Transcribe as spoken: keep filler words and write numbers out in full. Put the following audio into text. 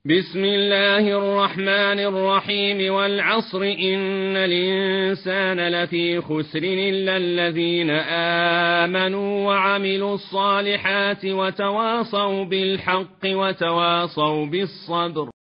بسم الله الرحمن الرحيم والعصر إن الإنسان لفي خسر إلا الذين آمنوا وعملوا الصالحات وتواصوا بالحق وتواصوا بالصبر